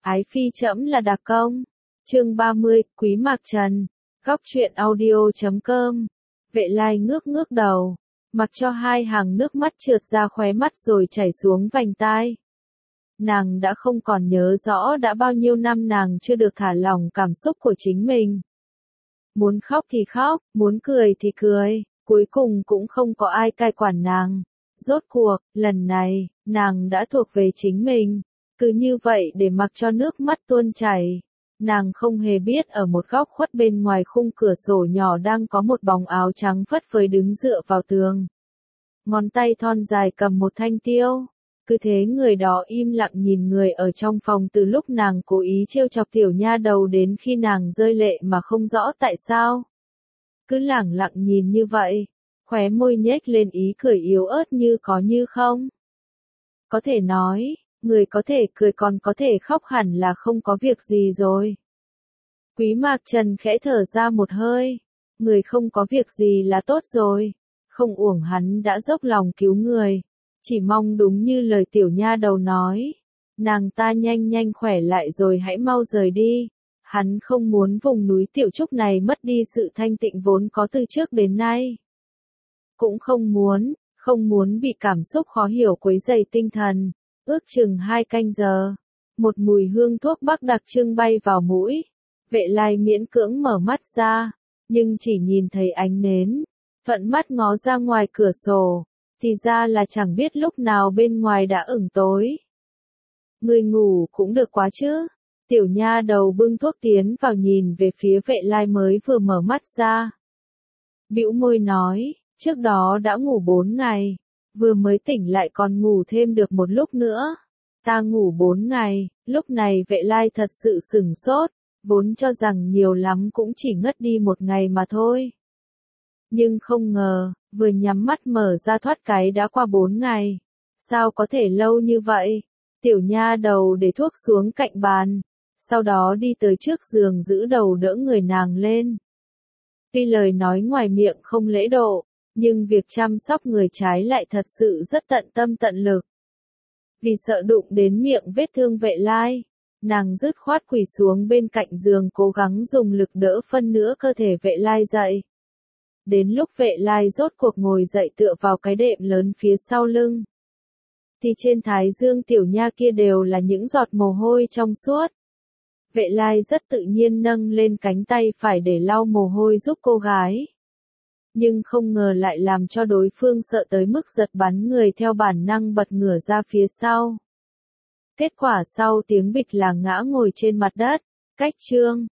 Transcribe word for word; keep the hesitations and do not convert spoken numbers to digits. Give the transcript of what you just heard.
Ái phi trẫm là đặc công. Chương ba mươi, Quý Mạc Trần. Góc truyện audio chấm com. Vệ Lai ngước ngước đầu, mặc cho hai hàng nước mắt trượt ra khóe mắt rồi chảy xuống vành tai. Nàng đã không còn nhớ rõ đã bao nhiêu năm nàng chưa được thả lỏng cảm xúc của chính mình. Muốn khóc thì khóc, muốn cười thì cười, cuối cùng cũng không có ai cai quản nàng. Rốt cuộc, lần này, nàng đã thuộc về chính mình. Cứ như vậy để mặc cho nước mắt tuôn chảy. Nàng không hề biết ở một góc khuất bên ngoài khung cửa sổ nhỏ đang có một bóng áo trắng phất phới đứng dựa vào tường. Ngón tay thon dài cầm một thanh tiêu. Cứ thế người đó im lặng nhìn người ở trong phòng từ lúc nàng cố ý trêu chọc tiểu nha đầu đến khi nàng rơi lệ mà không rõ tại sao. Cứ lẳng lặng nhìn như vậy, khóe môi nhếch lên ý cười yếu ớt như có như không. Có thể nói, người có thể cười còn có thể khóc hẳn là không có việc gì rồi. Quý Mạc Trần khẽ thở ra một hơi, người không có việc gì là tốt rồi, không uổng hắn đã dốc lòng cứu người, chỉ mong đúng như lời tiểu nha đầu nói, nàng ta nhanh nhanh khỏe lại rồi hãy mau rời đi, hắn không muốn vùng núi Tiểu Trúc này mất đi sự thanh tịnh vốn có từ trước đến nay. Cũng không muốn, không muốn bị cảm xúc khó hiểu quấy rầy tinh thần. Ước chừng hai canh giờ, một mùi hương thuốc bắc đặc trưng bay vào mũi. Vệ Lai miễn cưỡng mở mắt ra, nhưng chỉ nhìn thấy ánh nến. Thuận mắt ngó ra ngoài cửa sổ, thì ra là chẳng biết lúc nào bên ngoài đã ửng tối. Người ngủ cũng được quá chứ. Tiểu nha đầu bưng thuốc tiến vào nhìn về phía Vệ Lai mới vừa mở mắt ra. Bĩu môi nói, trước đó đã ngủ bốn ngày. Vừa mới tỉnh lại còn ngủ thêm được một lúc nữa. Ta ngủ bốn ngày, lúc này Vệ Lai thật sự sửng sốt, vốn cho rằng nhiều lắm cũng chỉ ngất đi một ngày mà thôi. Nhưng không ngờ, vừa nhắm mắt mở ra thoát cái đã qua bốn ngày. Sao có thể lâu như vậy? Tiểu nha đầu để thuốc xuống cạnh bàn, sau đó đi tới trước giường giữ đầu đỡ người nàng lên. Tuy lời nói ngoài miệng không lễ độ, nhưng việc chăm sóc người trái lại thật sự rất tận tâm tận lực. Vì sợ đụng đến miệng vết thương Vệ Lai, nàng dứt khoát quỳ xuống bên cạnh giường cố gắng dùng lực đỡ phân nửa cơ thể Vệ Lai dậy. Đến lúc Vệ Lai rốt cuộc ngồi dậy tựa vào cái đệm lớn phía sau lưng, thì trên thái dương tiểu nha kia đều là những giọt mồ hôi trong suốt. Vệ Lai rất tự nhiên nâng lên cánh tay phải để lau mồ hôi giúp cô gái. Nhưng không ngờ lại làm cho đối phương sợ tới mức giật bắn người theo bản năng bật ngửa ra phía sau. Kết quả sau tiếng bịch là ngã ngồi trên mặt đất. Cách chương